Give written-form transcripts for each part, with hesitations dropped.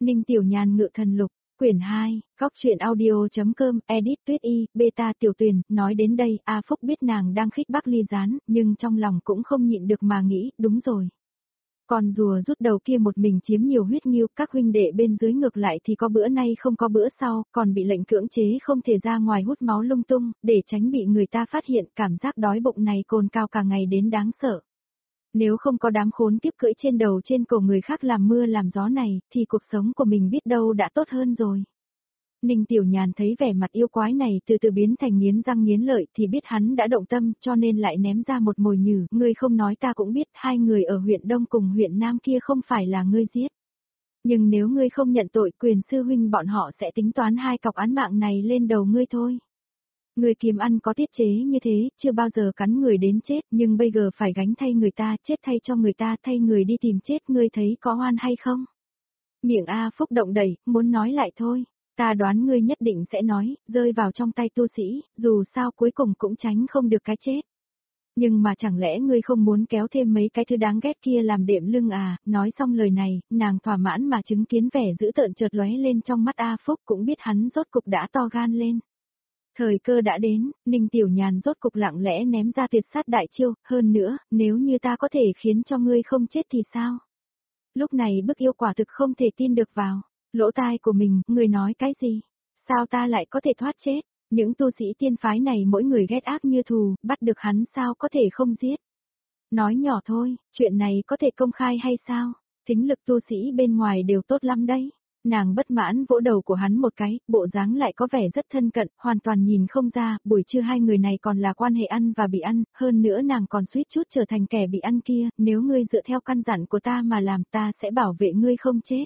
Ninh Tiểu Nhàn ngự thần lục, quyển 2, góc truyện audio.com, edit tuyết y, beta tiểu tuyền, nói đến đây, A Phúc biết nàng đang khích bác ly gián, nhưng trong lòng cũng không nhịn được mà nghĩ, đúng rồi. Còn rùa rút đầu kia một mình chiếm nhiều huyết nghiêu, các huynh đệ bên dưới ngược lại thì có bữa nay không có bữa sau, còn bị lệnh cưỡng chế không thể ra ngoài hút máu lung tung, để tránh bị người ta phát hiện, cảm giác đói bụng này cồn cao cả ngày đến đáng sợ. Nếu không có đám khốn kiếp cưỡi trên đầu trên cổ người khác làm mưa làm gió này, thì cuộc sống của mình biết đâu đã tốt hơn rồi. Ninh Tiểu Nhàn thấy vẻ mặt yêu quái này từ từ biến thành nghiến răng nghiến lợi thì biết hắn đã động tâm cho nên lại ném ra một mồi nhử. Ngươi không nói ta cũng biết hai người ở huyện Đông cùng huyện Nam kia không phải là ngươi giết. Nhưng nếu ngươi không nhận tội quyền sư huynh bọn họ sẽ tính toán hai cọc án mạng này lên đầu ngươi thôi. Người kiếm ăn có tiết chế như thế, chưa bao giờ cắn người đến chết, nhưng bây giờ phải gánh thay người ta, chết thay cho người ta, thay người đi tìm chết, ngươi thấy có oan hay không? Miệng A Phúc động đầy, muốn nói lại thôi, ta đoán ngươi nhất định sẽ nói, rơi vào trong tay tu sĩ, dù sao cuối cùng cũng tránh không được cái chết. Nhưng mà chẳng lẽ ngươi không muốn kéo thêm mấy cái thứ đáng ghét kia làm đệm lưng à? Nói xong lời này, nàng thỏa mãn mà chứng kiến vẻ dữ tợn chợt lóe lên trong mắt A Phúc cũng biết hắn rốt cục đã to gan lên. Thời cơ đã đến, Ninh Tiểu Nhàn rốt cục lặng lẽ ném ra tuyệt sát đại chiêu, hơn nữa, nếu như ta có thể khiến cho ngươi không chết thì sao? Lúc này bức yêu quả thực không thể tin được vào, lỗ tai của mình, ngươi nói cái gì? Sao ta lại có thể thoát chết? Những tu sĩ tiên phái này mỗi người ghét ác như thù, bắt được hắn sao có thể không giết? Nói nhỏ thôi, chuyện này có thể công khai hay sao? Thính lực tu sĩ bên ngoài đều tốt lắm đấy. Nàng bất mãn vỗ đầu của hắn một cái, bộ dáng lại có vẻ rất thân cận, hoàn toàn nhìn không ra, buổi trưa hai người này còn là quan hệ ăn và bị ăn, hơn nữa nàng còn suýt chút trở thành kẻ bị ăn kia, nếu ngươi dựa theo căn dặn của ta mà làm ta sẽ bảo vệ ngươi không chết.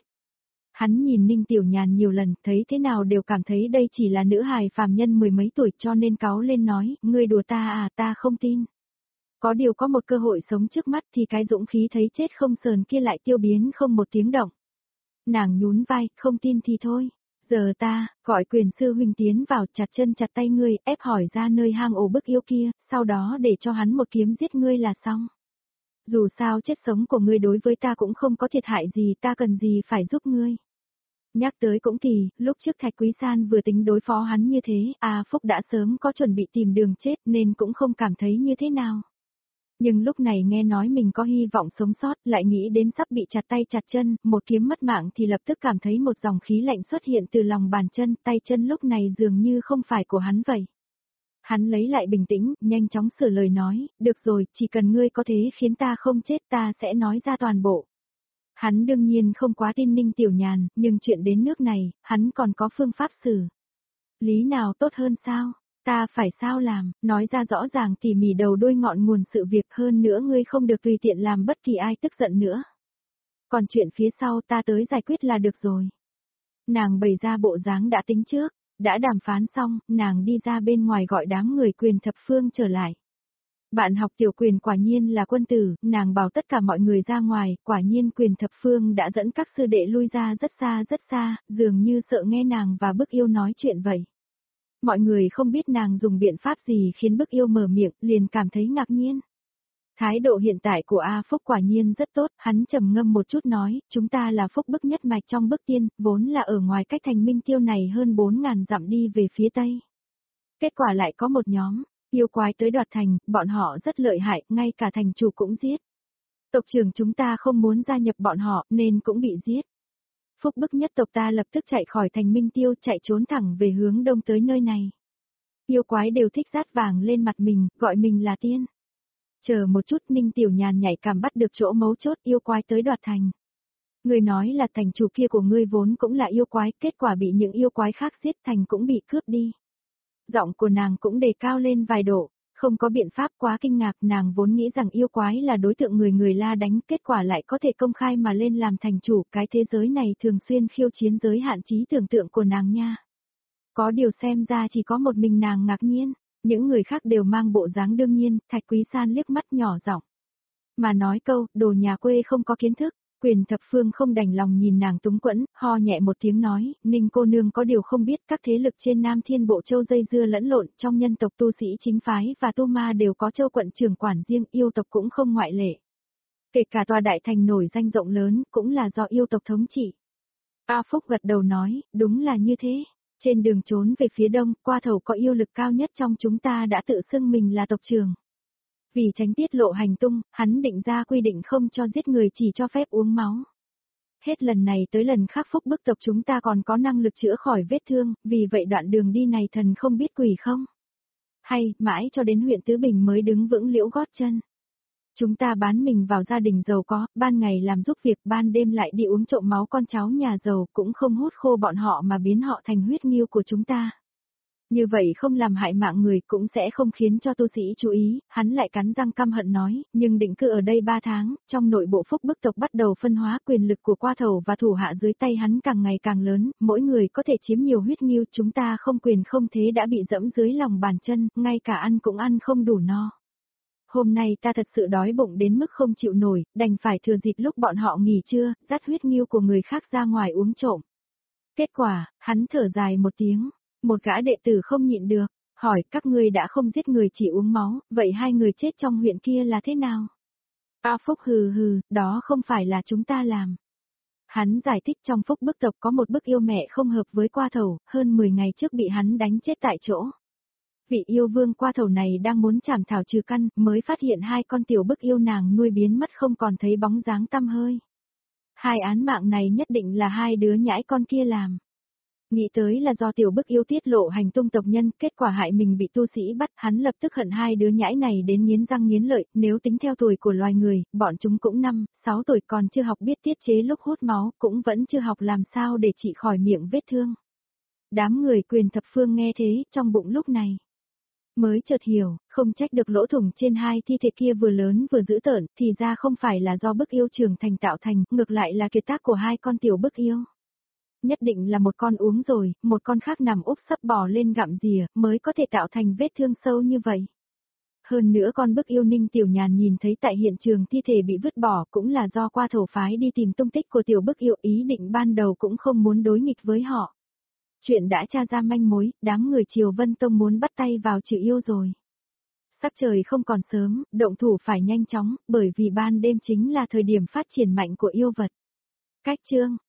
Hắn nhìn Ninh Tiểu Nhàn nhiều lần, thấy thế nào đều cảm thấy đây chỉ là nữ hài phàm nhân mười mấy tuổi cho nên cáu lên nói, ngươi đùa ta à, ta không tin. Có điều có một cơ hội sống trước mắt thì cái dũng khí thấy chết không sờn kia lại tiêu biến không một tiếng động. Nàng nhún vai, không tin thì thôi. Giờ ta, gọi quyền sư huynh tiến vào chặt chân chặt tay ngươi, ép hỏi ra nơi hang ổ bức yêu kia, sau đó để cho hắn một kiếm giết ngươi là xong. Dù sao chết sống của ngươi đối với ta cũng không có thiệt hại gì, ta cần gì phải giúp ngươi. Nhắc tới cũng kỳ, lúc trước Thạch Quý San vừa tính đối phó hắn như thế, A Phúc đã sớm có chuẩn bị tìm đường chết nên cũng không cảm thấy như thế nào. Nhưng lúc này nghe nói mình có hy vọng sống sót, lại nghĩ đến sắp bị chặt tay chặt chân, một kiếm mất mạng thì lập tức cảm thấy một dòng khí lạnh xuất hiện từ lòng bàn chân, tay chân lúc này dường như không phải của hắn vậy. Hắn lấy lại bình tĩnh, nhanh chóng sửa lời nói, được rồi, chỉ cần ngươi có thế khiến ta không chết ta sẽ nói ra toàn bộ. Hắn đương nhiên không quá tin Ninh Tiểu Nhàn, nhưng chuyện đến nước này, hắn còn có phương pháp xử lý nào tốt hơn sao? Ta phải sao làm, nói ra rõ ràng tỉ mỉ đầu đuôi ngọn nguồn sự việc, hơn nữa ngươi không được tùy tiện làm bất kỳ ai tức giận nữa. Còn chuyện phía sau ta tới giải quyết là được rồi. Nàng bày ra bộ dáng đã tính trước, đã đàm phán xong, nàng đi ra bên ngoài gọi đám người quyền thập phương trở lại. Bạn học tiểu quyền quả nhiên là quân tử, nàng bảo tất cả mọi người ra ngoài, quả nhiên quyền thập phương đã dẫn các sư đệ lui ra rất xa, dường như sợ nghe nàng và bức yêu nói chuyện vậy. Mọi người không biết nàng dùng biện pháp gì khiến bức yêu mở miệng, liền cảm thấy ngạc nhiên. Thái độ hiện tại của A Phúc quả nhiên rất tốt, hắn trầm ngâm một chút nói, chúng ta là Phúc bức nhất mạch trong bức tiên, vốn là ở ngoài cách thành Minh Tiêu này hơn 4.000 dặm đi về phía tây. Kết quả lại có một nhóm yêu quái tới đoạt thành, bọn họ rất lợi hại, ngay cả thành chủ cũng giết. Tộc trưởng chúng ta không muốn gia nhập bọn họ nên cũng bị giết. Phúc bức nhất tộc ta lập tức chạy khỏi thành Minh Tiêu, chạy trốn thẳng về hướng đông tới nơi này. Yêu quái đều thích rát vàng lên mặt mình, gọi mình là tiên. Chờ một chút, Ninh Tiểu Nhàn nhảy cảm bắt được chỗ mấu chốt, yêu quái tới đoạt thành. Người nói là thành chủ kia của ngươi vốn cũng là yêu quái, kết quả bị những yêu quái khác giết, thành cũng bị cướp đi. Giọng của nàng cũng đề cao lên vài độ, không có biện pháp, quá kinh ngạc, nàng vốn nghĩ rằng yêu quái là đối tượng người la đánh, kết quả lại có thể công khai mà lên làm thành chủ, cái thế giới này thường xuyên khiêu chiến giới hạn trí tưởng tượng của nàng nha. Có điều xem ra chỉ có một mình nàng ngạc nhiên, những người khác đều mang bộ dáng đương nhiên, Thạch Quý San liếc mắt nhỏ giọng mà nói câu, đồ nhà quê không có kiến thức. Quyền thập phương không đành lòng nhìn nàng túng quẫn, ho nhẹ một tiếng nói, Ninh cô nương có điều không biết các thế lực trên Nam Thiên Bộ Châu dây dưa lẫn lộn, trong nhân tộc tu sĩ chính phái và tu ma đều có châu quận trưởng quản riêng, yêu tộc cũng không ngoại lệ. Kể cả tòa đại thành nổi danh rộng lớn, cũng là do yêu tộc thống trị. A Phúc gật đầu nói, đúng là như thế. Trên đường trốn về phía đông, qua thầu có yêu lực cao nhất trong chúng ta đã tự xưng mình là tộc trưởng. Vì tránh tiết lộ hành tung, hắn định ra quy định không cho giết người, chỉ cho phép uống máu. Hết lần này tới lần khác Phúc bức tộc chúng ta còn có năng lực chữa khỏi vết thương, vì vậy đoạn đường đi này thần không biết quỷ không. Hay, mãi cho đến huyện Tứ Bình mới đứng vững liễu gót chân. Chúng ta bán mình vào gia đình giàu có, ban ngày làm giúp việc, ban đêm lại đi uống trộm máu con cháu nhà giàu, cũng không hút khô bọn họ mà biến họ thành huyết nghiêu của chúng ta. Như vậy không làm hại mạng người, cũng sẽ không khiến cho tu sĩ chú ý, hắn lại cắn răng căm hận nói, nhưng định cư ở đây 3 tháng, trong nội bộ Phúc bức tộc bắt đầu phân hóa, quyền lực của qua thầu và thủ hạ dưới tay hắn càng ngày càng lớn, mỗi người có thể chiếm nhiều huyết nghiêu, chúng ta không quyền không thế đã bị dẫm dưới lòng bàn chân, ngay cả ăn cũng ăn không đủ no. Hôm nay ta thật sự đói bụng đến mức không chịu nổi, đành phải thừa dịp lúc bọn họ nghỉ trưa, dắt huyết nghiêu của người khác ra ngoài uống trộm. Kết quả, hắn thở dài một tiếng, một gã đệ tử không nhịn được, hỏi các ngươi đã không giết người chỉ uống máu, vậy 2 người chết trong huyện kia là thế nào? A Phúc hừ hừ, đó không phải là chúng ta làm. Hắn giải thích trong Phúc bức tộc có một bức yêu mẹ không hợp với qua thầu, hơn 10 ngày trước bị hắn đánh chết tại chỗ. Vị yêu vương qua thầu này đang muốn chảm thảo trừ căn, mới phát hiện 2 con tiểu bức yêu nàng nuôi biến mất không còn thấy bóng dáng tăm hơi. 2 án mạng này nhất định là 2 đứa nhãi con kia làm. Nghĩ tới là do tiểu bức yêu tiết lộ hành tung tộc nhân, kết quả hại mình bị tu sĩ bắt, hắn lập tức hận 2 đứa nhãi này đến nghiến răng nghiến lợi, nếu tính theo tuổi của loài người, bọn chúng cũng 5, 6 tuổi, còn chưa học biết tiết chế lúc hút máu, cũng vẫn chưa học làm sao để trị khỏi miệng vết thương. Đám người Quyền thập phương nghe thế, trong bụng lúc này mới chợt hiểu, không trách được lỗ thủng trên 2 thi thể kia vừa lớn vừa dữ tợn, thì ra không phải là do bức yêu trưởng thành tạo thành, ngược lại là kiệt tác của 2 con tiểu bức yêu. Nhất định là một con uống rồi, một con khác nằm úp sấp bò lên gặm rìa, mới có thể tạo thành vết thương sâu như vậy. Hơn nữa con bức yêu Ninh Tiểu Nhàn nhìn thấy tại hiện trường thi thể bị vứt bỏ cũng là do qua thổ phái đi tìm tung tích của tiểu bức yêu, ý định ban đầu cũng không muốn đối nghịch với họ. Chuyện đã tra ra manh mối, đám người Triều Vân Tông muốn bắt tay vào trừ yêu rồi. Sắc trời không còn sớm, động thủ phải nhanh chóng, bởi vì ban đêm chính là thời điểm phát triển mạnh của yêu vật. Cách chương